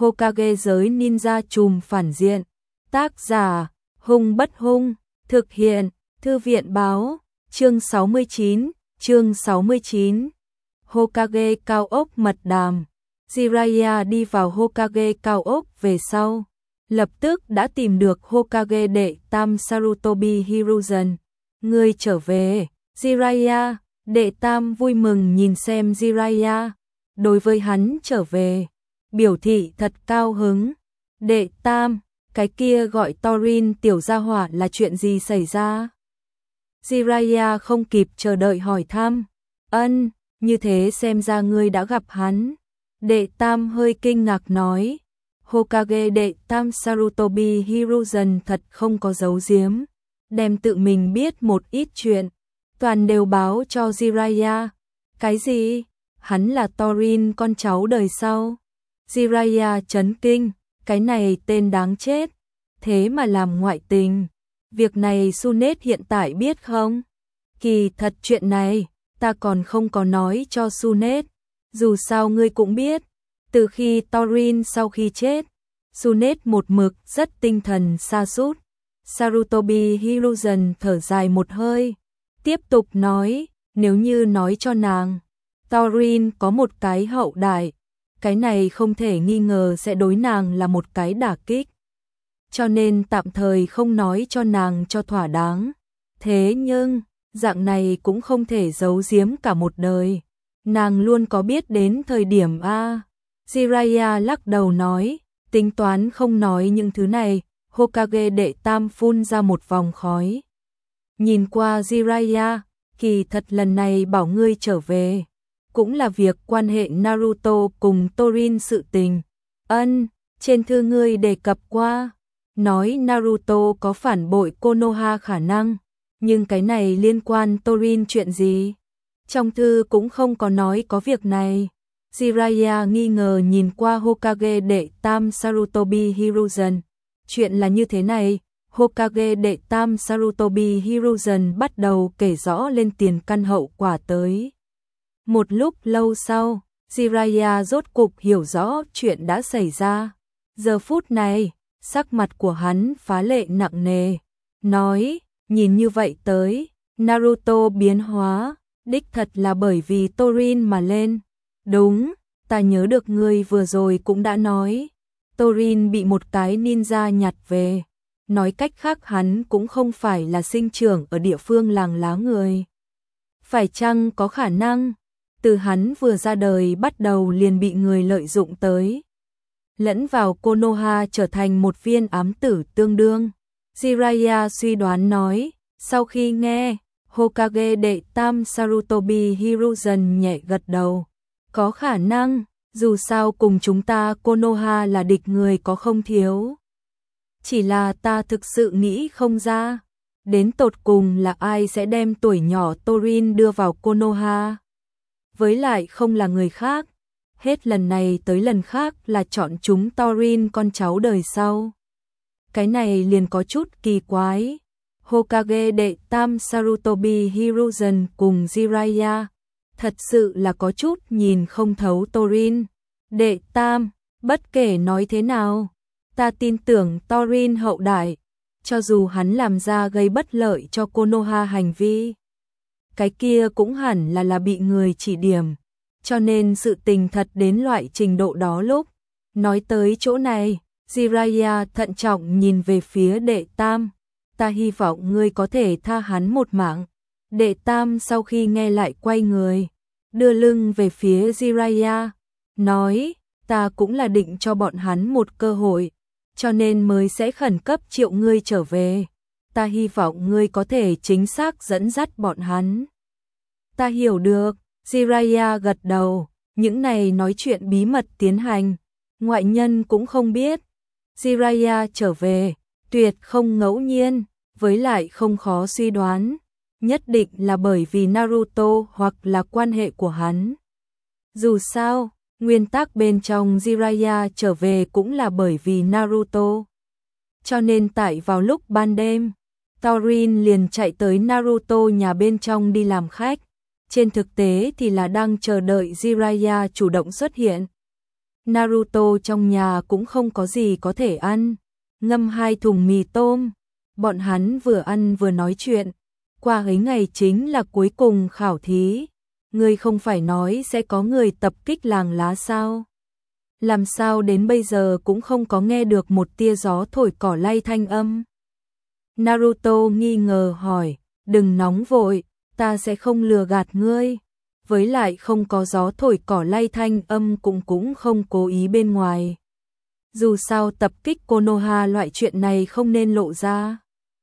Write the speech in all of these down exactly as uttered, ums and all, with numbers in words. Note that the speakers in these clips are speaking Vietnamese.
Hokage giới ninja trùm phản diện. Tác giả, Hung Bất Hung, thực hiện, Thư viện báo, chương sáu mươi chín, chương sáu mươi chín. Hokage cao ốc mật đàm. Jiraiya đi vào Hokage cao ốc về sau, lập tức đã tìm được Hokage đệ tam Sarutobi Hiruzen. Ngươi trở về, Jiraiya. Đệ tam vui mừng nhìn xem Jiraiya, đối với hắn trở về, biểu thị thật cao hứng. Đệ tam, cái kia gọi Torin tiểu gia hỏa là chuyện gì xảy ra? Jiraiya không kịp chờ đợi hỏi thăm. Ân, như thế xem ra ngươi đã gặp hắn. Đệ tam hơi kinh ngạc nói. Hokage đệ tam Sarutobi Hiruzen thật không có giấu giếm, đem tự mình biết một ít chuyện, toàn đều báo cho Jiraiya. Cái gì? Hắn là Torin con cháu đời sau? Jiraiya chấn kinh, cái này tên đáng chết, thế mà làm ngoại tình. Việc này Sunet hiện tại biết không? Kỳ thật chuyện này, ta còn không có nói cho Sunet. Dù sao ngươi cũng biết, từ khi Torin sau khi chết, Sunet một mực rất tinh thần sa sút. Sarutobi Hiruzen thở dài một hơi, tiếp tục nói, nếu như nói cho nàng, Torin có một cái hậu đại, cái này không thể nghi ngờ sẽ đối nàng là một cái đả kích. Cho nên tạm thời không nói cho nàng cho thỏa đáng. Thế nhưng, dạng này cũng không thể giấu giếm cả một đời. Nàng luôn có biết đến thời điểm A. Jiraiya lắc đầu nói, tính toán không nói những thứ này. Hokage đệ tam phun ra một vòng khói. Nhìn qua Jiraiya, kỳ thật lần này bảo ngươi trở về, cũng là việc quan hệ Naruto cùng Torin sự tình. Ân, trên thư ngươi đề cập qua, nói Naruto có phản bội Konoha khả năng, nhưng cái này liên quan Torin chuyện gì? Trong thư cũng không có nói có việc này. Jiraiya nghi ngờ nhìn qua Hokage đệ tam Sarutobi Hiruzen. Chuyện là như thế này, Hokage đệ tam Sarutobi Hiruzen bắt đầu kể rõ lên tiền căn hậu quả tới. Một lúc lâu sau, Jiraiya rốt cục hiểu rõ chuyện đã xảy ra. Giờ phút này, sắc mặt của hắn phá lệ nặng nề, nói, nhìn như vậy tới, Naruto biến hóa, đích thật là bởi vì Torin mà lên. Đúng, ta nhớ được ngươi vừa rồi cũng đã nói, Torin bị một cái ninja nhặt về, nói cách khác hắn cũng không phải là sinh trưởng ở địa phương làng lá người. Phải chăng có khả năng, từ hắn vừa ra đời bắt đầu liền bị người lợi dụng tới, lẫn vào Konoha trở thành một viên ám tử tương đương. Jiraiya suy đoán nói, sau khi nghe, Hokage đệ tam Sarutobi Hiruzen nhẹ gật đầu. Có khả năng, dù sao cùng chúng ta Konoha là địch người có không thiếu. Chỉ là ta thực sự nghĩ không ra, đến tột cùng là ai sẽ đem tuổi nhỏ Torin đưa vào Konoha. Với lại không là người khác, hết lần này tới lần khác là chọn chúng Torin con cháu đời sau. Cái này liền có chút kỳ quái. Hokage đệ tam Sarutobi Hiruzen cùng Jiraiya thật sự là có chút nhìn không thấu Torin. Đệ tam, bất kể nói thế nào, ta tin tưởng Torin hậu đại, cho dù hắn làm ra gây bất lợi cho Konoha hành vi, cái kia cũng hẳn là là bị người chỉ điểm, cho nên sự tình thật đến loại trình độ đó lúc. Nói tới chỗ này, Jiraiya thận trọng nhìn về phía đệ tam, ta hy vọng ngươi có thể tha hắn một mạng. Đệ tam sau khi nghe lại quay người, đưa lưng về phía Jiraiya, nói, ta cũng là định cho bọn hắn một cơ hội, cho nên mới sẽ khẩn cấp triệu ngươi trở về. Ta hy vọng ngươi có thể chính xác dẫn dắt bọn hắn. Ta hiểu được, Jiraiya gật đầu, những này nói chuyện bí mật tiến hành, ngoại nhân cũng không biết. Jiraiya trở về, tuyệt không ngẫu nhiên, với lại không khó suy đoán, nhất định là bởi vì Naruto hoặc là quan hệ của hắn. Dù sao, nguyên tắc bên trong Jiraiya trở về cũng là bởi vì Naruto. Cho nên tại vào lúc ban đêm, Torin liền chạy tới Naruto nhà bên trong đi làm khách. Trên thực tế thì là đang chờ đợi Jiraiya chủ động xuất hiện. Naruto trong nhà cũng không có gì có thể ăn, ngâm hai thùng mì tôm, bọn hắn vừa ăn vừa nói chuyện, qua ấy ngày chính là cuối cùng khảo thí, ngươi không phải nói sẽ có người tập kích làng lá sao? Làm sao đến bây giờ cũng không có nghe được một tia gió thổi cỏ lay thanh âm? Naruto nghi ngờ hỏi, đừng nóng vội, ta sẽ không lừa gạt ngươi. Với lại không có gió thổi cỏ lay thanh âm cũng cũng không cố ý bên ngoài. Dù sao tập kích Konoha loại chuyện này không nên lộ ra.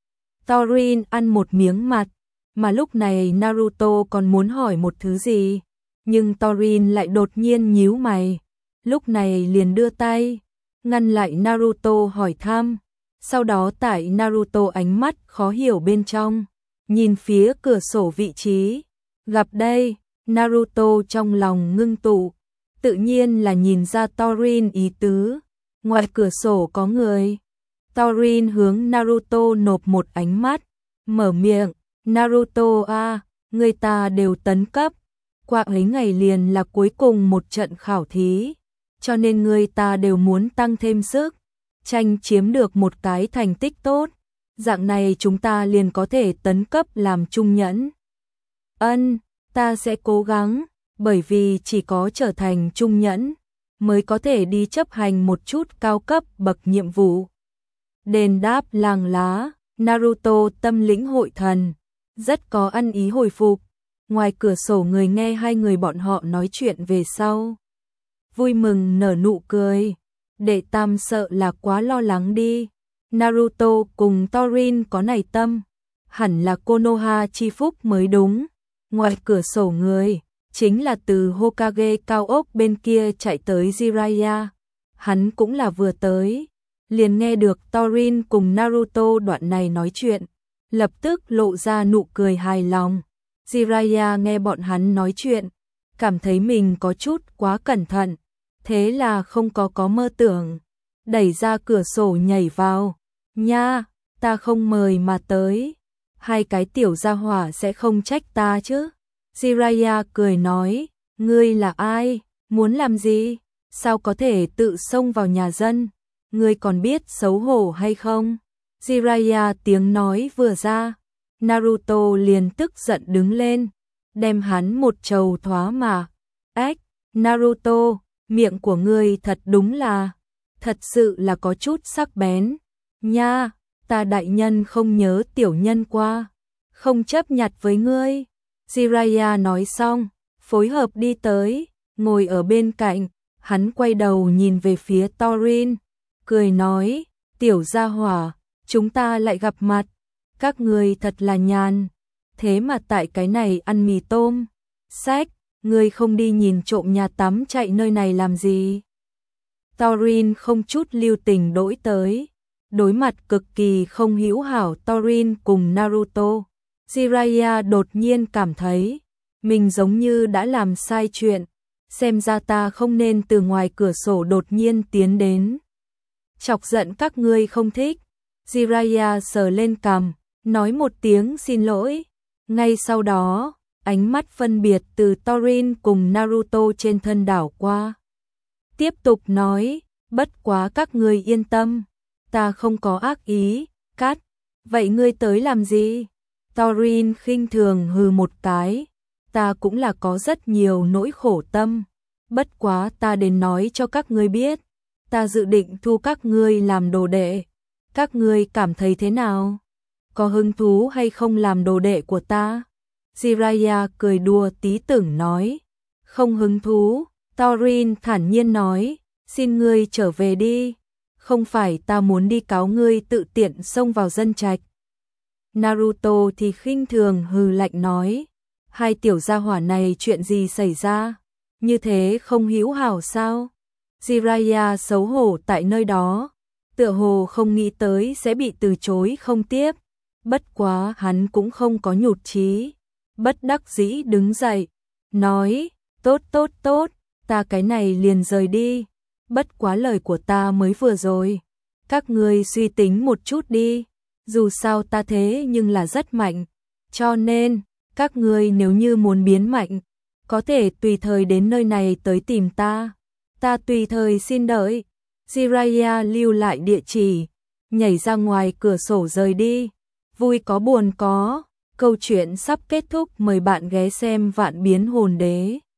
Torin ăn một miếng mặt, mà lúc này Naruto còn muốn hỏi một thứ gì, nhưng Torin lại đột nhiên nhíu mày, lúc này liền đưa tay, ngăn lại Naruto hỏi thăm, sau đó tại Naruto ánh mắt khó hiểu bên trong, nhìn phía cửa sổ vị trí, gặp đây, Naruto trong lòng ngưng tụ, tự nhiên là nhìn ra Torin ý tứ, ngoài cửa sổ có người. Torin hướng Naruto nộp một ánh mắt, mở miệng, Naruto a, người ta đều tấn cấp, qua ấy ngày liền là cuối cùng một trận khảo thí, cho nên người ta đều muốn tăng thêm sức, tranh chiếm được một cái thành tích tốt, dạng này chúng ta liền có thể tấn cấp làm trung nhẫn. Ân, ta sẽ cố gắng, bởi vì chỉ có trở thành trung nhẫn mới có thể đi chấp hành một chút cao cấp bậc nhiệm vụ. Đền đáp làng lá, Naruto tâm lĩnh hội thần, rất có ăn ý hồi phục. Ngoài cửa sổ người nghe hai người bọn họ nói chuyện về sau, vui mừng nở nụ cười. Đệ Tam sợ là quá lo lắng đi. Naruto cùng Torin có này tâm, hẳn là Konoha chi phúc mới đúng. Ngoài cửa sổ người, chính là từ Hokage cao ốc bên kia chạy tới Jiraiya. Hắn cũng là vừa tới, liền nghe được Torin cùng Naruto đoạn này nói chuyện, lập tức lộ ra nụ cười hài lòng. Jiraiya nghe bọn hắn nói chuyện, cảm thấy mình có chút quá cẩn thận, thế là không có có mơ tưởng, đẩy ra cửa sổ nhảy vào. Nha, ta không mời mà tới, hai cái tiểu gia hỏa sẽ không trách ta chứ? Jiraiya cười nói, ngươi là ai, muốn làm gì, sao có thể tự xông vào nhà dân, ngươi còn biết xấu hổ hay không? Jiraiya tiếng nói vừa ra, Naruto liền tức giận đứng lên, đem hắn một trầu thoá mà. Ách, Naruto, miệng của ngươi thật đúng là, thật sự là có chút sắc bén. Nha, ta đại nhân không nhớ tiểu nhân qua, không chấp nhặt với ngươi. Jiraiya nói xong, phối hợp đi tới, ngồi ở bên cạnh, hắn quay đầu nhìn về phía Torin, cười nói, tiểu gia hỏa, chúng ta lại gặp mặt, các ngươi thật là nhàn, thế mà tại cái này ăn mì tôm. Sách, ngươi không đi nhìn trộm nhà tắm chạy nơi này làm gì? Torin không chút lưu tình đỗi tới, đối mặt cực kỳ không hữu hảo Torin cùng Naruto. Jiraiya đột nhiên cảm thấy, mình giống như đã làm sai chuyện, xem ra ta không nên từ ngoài cửa sổ đột nhiên tiến đến. Chọc giận các ngươi không thích. Jiraiya sờ lên cằm, nói một tiếng xin lỗi. Ngay sau đó, ánh mắt phân biệt từ Torin cùng Naruto trên thân đảo qua. Tiếp tục nói, bất quá các ngươi yên tâm, ta không có ác ý, cắt, vậy ngươi tới làm gì? Torin khinh thường hừ một cái, ta cũng là có rất nhiều nỗi khổ tâm, bất quá ta đến nói cho các ngươi biết, ta dự định thu các ngươi làm đồ đệ, các ngươi cảm thấy thế nào? Có hứng thú hay không làm đồ đệ của ta? Jiraiya cười đùa tí tưởng nói, không hứng thú. Torin thản nhiên nói, xin ngươi trở về đi, không phải ta muốn đi cáo ngươi tự tiện xông vào dân trạch. Naruto thì khinh thường hừ lạnh nói, hai tiểu gia hỏa này chuyện gì xảy ra, như thế không hữu hảo sao? Jiraiya xấu hổ tại nơi đó, tựa hồ không nghĩ tới sẽ bị từ chối không tiếp, bất quá hắn cũng không có nhụt chí, bất đắc dĩ đứng dậy, nói, tốt tốt tốt, ta cái này liền rời đi, bất quá lời của ta mới vừa rồi, các ngươi suy tính một chút đi, dù sao ta thế nhưng là rất mạnh, cho nên, các ngươi nếu như muốn biến mạnh, có thể tùy thời đến nơi này tới tìm ta, Ta tùy thời xin đợi. Jiraiya lưu lại địa chỉ, nhảy ra ngoài cửa sổ rời đi. Vui có buồn có, câu chuyện sắp kết thúc, mời bạn ghé xem Vạn Biến Hồn Đế.